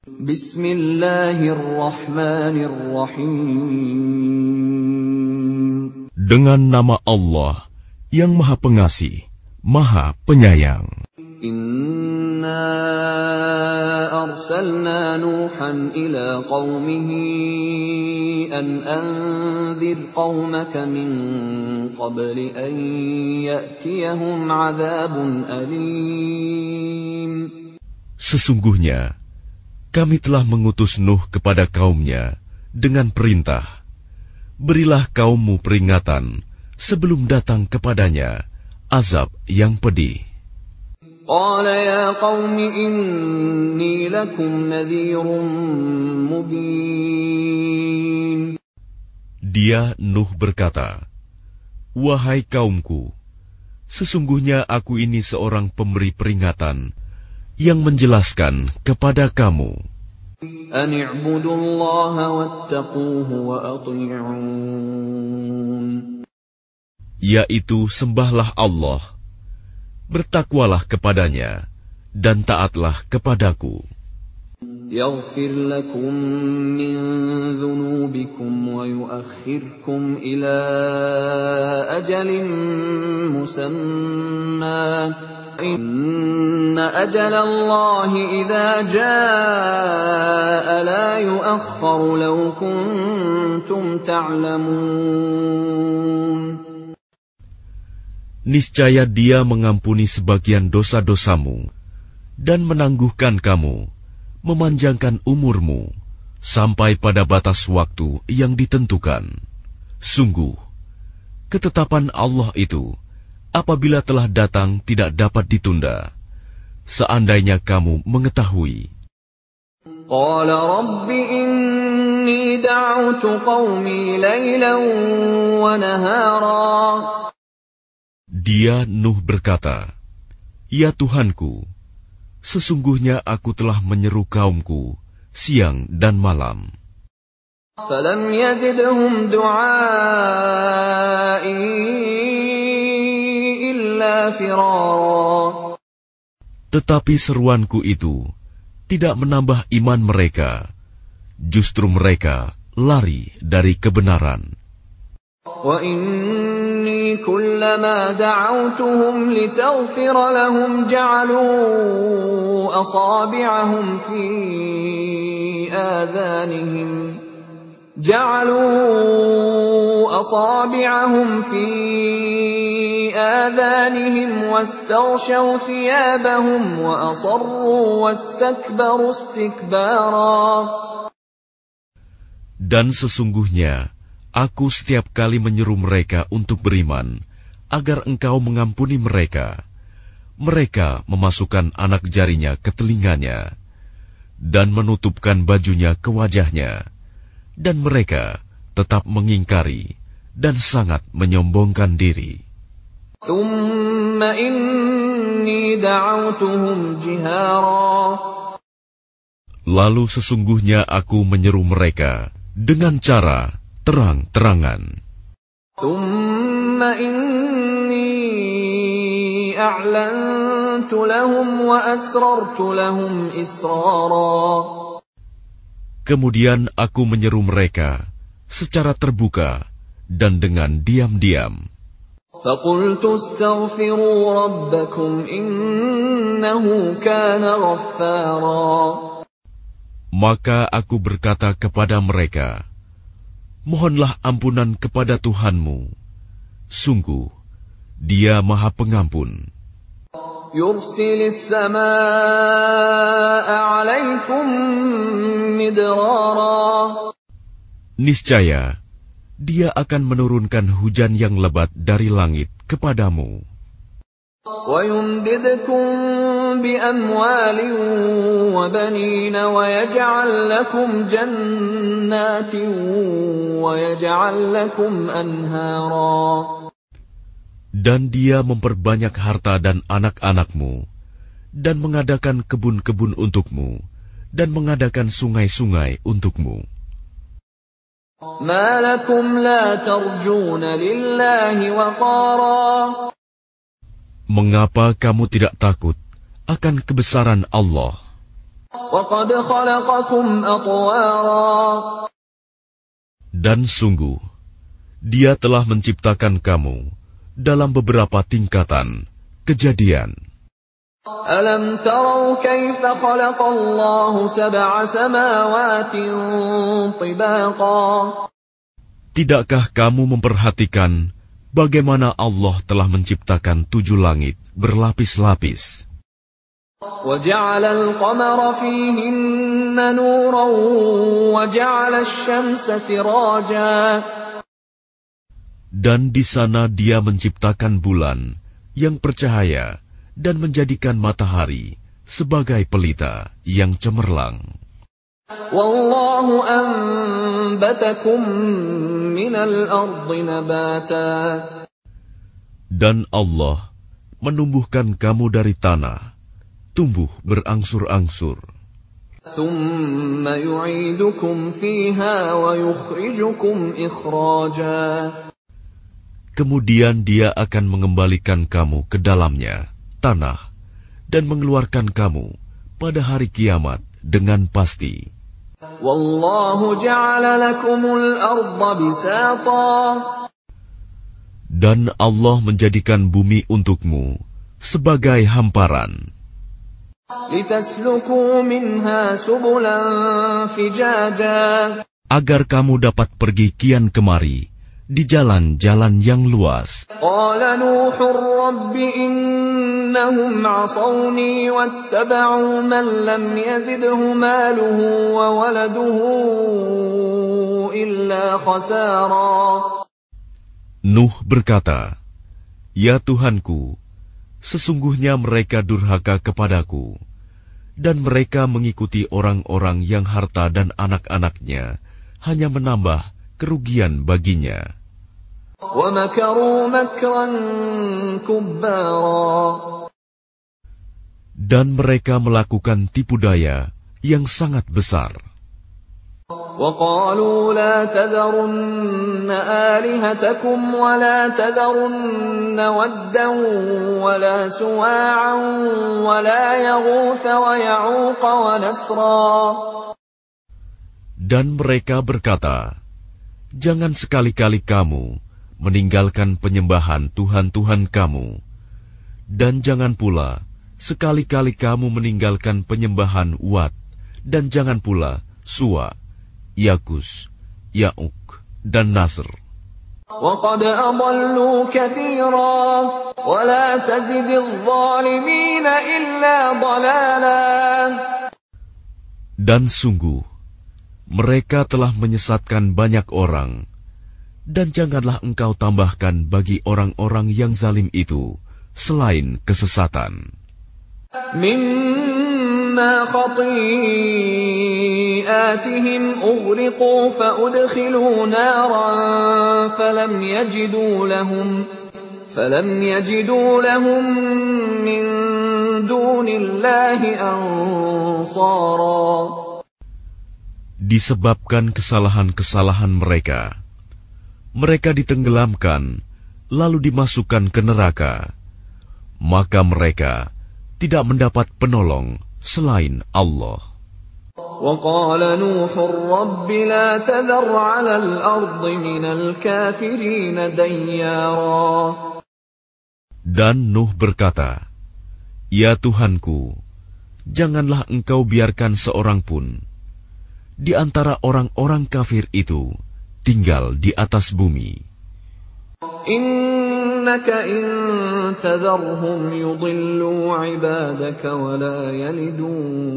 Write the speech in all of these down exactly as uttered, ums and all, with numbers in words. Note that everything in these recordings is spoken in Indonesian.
Bismillahirrahmanirrahim. Dengan nama Allah yang Maha Pengasih, Maha Penyayang. Inna arsalna Nuhan ila qawmihi an anzir qawmaka min qabli an ya'tiyahum 'adzabun alim. Sesungguhnya kami telah mengutus Nuh kepada kaumnya dengan perintah, berilah kaummu peringatan sebelum datang kepadanya azab yang pedih. Qala ya qaumi inni lakum nadhirun mubin. Dia Nuh berkata, wahai kaumku, sesungguhnya aku ini seorang pemberi peringatan yang menjelaskan kepada kamu. An i'budullaha wattaquhu wa ati'un. Yaitu sembahlah Allah, bertakwalah kepadanya, dan taatlah kepadaku. Yaghfir lakum min dhunubikum wa yuakhirkum ila ajalin musamma. Inna ajalallahi idza jaa la yu'akhkharu law kuntum ta'lamun. Niscaya Dia mengampuni sebagian dosa-dosamu dan menangguhkan kamu, memanjangkan umurmu sampai pada batas waktu yang ditentukan. Sungguh, ketetapan Allah itu apabila telah datang tidak dapat ditunda, seandainya kamu mengetahui. Qala rabbi inni da'utu qaumi laylan wa nahara. Dia Nuh berkata, ya Tuhanku, sesungguhnya aku telah menyeru kaumku siang dan malam. Falam yazidhum du'ai illa firara. Tetapi seruanku itu tidak menambah iman mereka, justru mereka lari dari kebenaran. Wa inni kullama da'awtuhum litaghfira lahum ja'alu asabi'ahum fi adhanihim جعلوا أصابعهم في آذانهم واستغشوا ثيابهم وأصروا واستكبروا استكبارا. Dan sesungguhnya aku setiap kali menyeru mereka untuk beriman agar engkau mengampuni mereka, mereka memasukkan anak jarinya ke telinganya dan menutupkan bajunya ke wajahnya, dan mereka tetap mengingkari dan sangat menyombongkan diri. Thumma inni da'awtuhum jihara. Lalu sesungguhnya aku menyeru mereka dengan cara terang-terangan. Thumma inni a'lantu lahum wa asrartu lahum israra. Kemudian aku menyeru mereka secara terbuka dan dengan diam-diam. Faqultu astaghfiru rabbakum innahu kana ghaffara. Maka aku berkata kepada mereka, mohonlah ampunan kepada Tuhanmu. Sungguh, Dia Maha Pengampun. Yursilis samaa'a 'alaikum midrara. Niscaya Dia akan menurunkan hujan yang lebat dari langit kepadamu. Wa yumdidkum bi amwalin wa banina wa yaj'al lakum jannatin wa yaj'al lakum anhara. Dan Dia memperbanyak harta dan anak-anakmu, dan mengadakan kebun-kebun untukmu, dan mengadakan sungai-sungai untukmu. Ma lakum la tarjuna lillahi waqara. Mengapa kamu tidak takut akan kebesaran Allah? وَقَدْ خَلَقَكُمْ أَطْوَارًا. Dan sungguh, Dia telah menciptakan kamu dalam beberapa tingkatan. Kejadian. أَلَمْ تَرَوْا كَيْفَ خَلَقَ اللَّهُ سَبْعَ سَمَاوَاتٍ طِبَاقًا. Tidakkah kamu memperhatikan bagaimana Allah telah menciptakan tujuh langit berlapis-lapis? وَجَعَلَ الْقَمَرَ فِيهِنَّ نُورًا وَجَعَلَ الشَّمْسَ سِرَاجًا. Dan di sana Dia menciptakan bulan yang bercahaya dan menjadikan matahari sebagai pelita yang cemerlang. وَاللَّهُ أَنبَتَكُم مِّنَ الْأَرْضِ نَبَاتًا. Dan Allah menumbuhkan kamu dari tanah, tumbuh berangsur-angsur. ثُمَّ يُعِيدُكُمْ فِيهَا وَيُخْرِجُكُمْ إِخْرَاجًا. Kemudian Dia akan mengembalikan kamu ke dalamnya, tanah, dan mengeluarkan kamu pada hari kiamat dengan pasti. وَاللَّهُ جَعَلَ لَكُمُ الْأَرْضَ بِسَاطًا. Dan Allah menjadikan bumi untukmu sebagai hamparan, لِتَسْلُكُوا مِنْهَا سُبُلًا فِجَاجًا. agar kamu dapat pergi kian kemari di jalan-jalan yang luas. قَالَ نُوحٌ رَبِّ إِنَّهُمْ عَصَوْنِي وَاتَّبَعُوا مَن لَّمْ يَزِدْهُ مَالُهُ وَوَلَدُهُ إِلَّا خَسَارًا. Nuh berkata, "Ya Tuhanku, sesungguhnya mereka durhaka kepadaku, dan mereka mengikuti orang-orang yang harta dan anak-anaknya hanya menambah kerugian baginya." وَمَكَرُوا مَكْرًا كُبَّارًا. Dan mereka melakukan tipu daya yang sangat besar. وَقَالُوا لَا تَذَرُنَّ آلِهَتَكُمْ وَلَا تَذَرُنَّ وَدًّا وَلَا سُوَاعًا وَلَا يَغُوثَ وَيَعُوقَ وَنَسْرًا. Dan mereka berkata, "Jangan sekali-kali kamu meninggalkan penyembahan Tuhan-Tuhan kamu, dan jangan pula sekali-kali kamu meninggalkan penyembahan Wat, dan jangan pula Suwa, Yagus, Ya'uk, dan Nasr. وَقَدْ أَضَلُّوا كَثِيرًا وَلَا تَزِدِ الظَّالِمِينَ إِلَّا ضَلَالًا. Dan sungguh, mereka telah menyesatkan banyak orang, dan janganlah engkau tambahkan bagi orang-orang yang zalim itu selain kesesatan. مِمَّا خَطِيئَاتِهِمْ أُغْرِقُوا فَأُدْخِلُوا نَارًا فَلَمْ يَجِدُوا لَهُمْ فَلَمْ يَجِدُوا لَهُم مِّن دُونِ اللَّهِ أَنصَارًا. Disebabkan kesalahan-kesalahan mereka, mereka ditenggelamkan, lalu dimasukkan ke neraka. Maka mereka tidak mendapat penolong selain Allah. وَقَالَ نُوحٌ رَبِّ لَا تَذَرْ عَلَى الْأَرْضِ مِنَ الْكَافِرِينَ دَيَّارًا. Dan Nuh berkata, "Ya Tuhanku, janganlah engkau biarkan seorang pun di antara orang-orang kafir itu tinggal di atas bumi. Innaka in tadharhum yudillu ibadaka wa la yalidu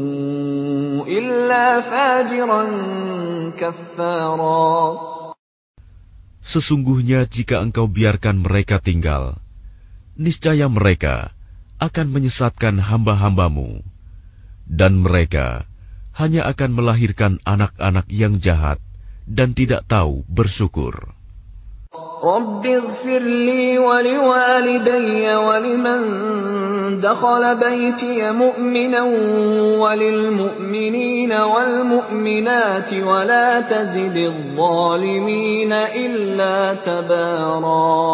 illa fajiran kaffara." Sesungguhnya jika engkau biarkan mereka tinggal, niscaya mereka akan menyesatkan hamba-hambamu, dan mereka hanya akan melahirkan anak-anak yang jahat dan tidak tahu bersyukur. Rabbighfir li wa liwalidayya wa liman dakhala baytiya mu'minan wa lil mu'minina wal mu'minati wa la tazididh zalimina illa tabara.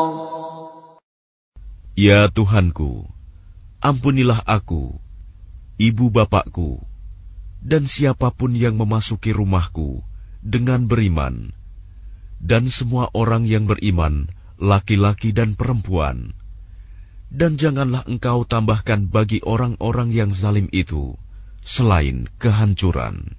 Ya Tuhanku, ampunilah aku, ibu bapakku, dan siapapun yang memasuki rumahku dengan beriman, dan semua orang yang beriman, laki-laki dan perempuan. Dan janganlah engkau tambahkan bagi orang-orang yang zalim itu selain kehancuran.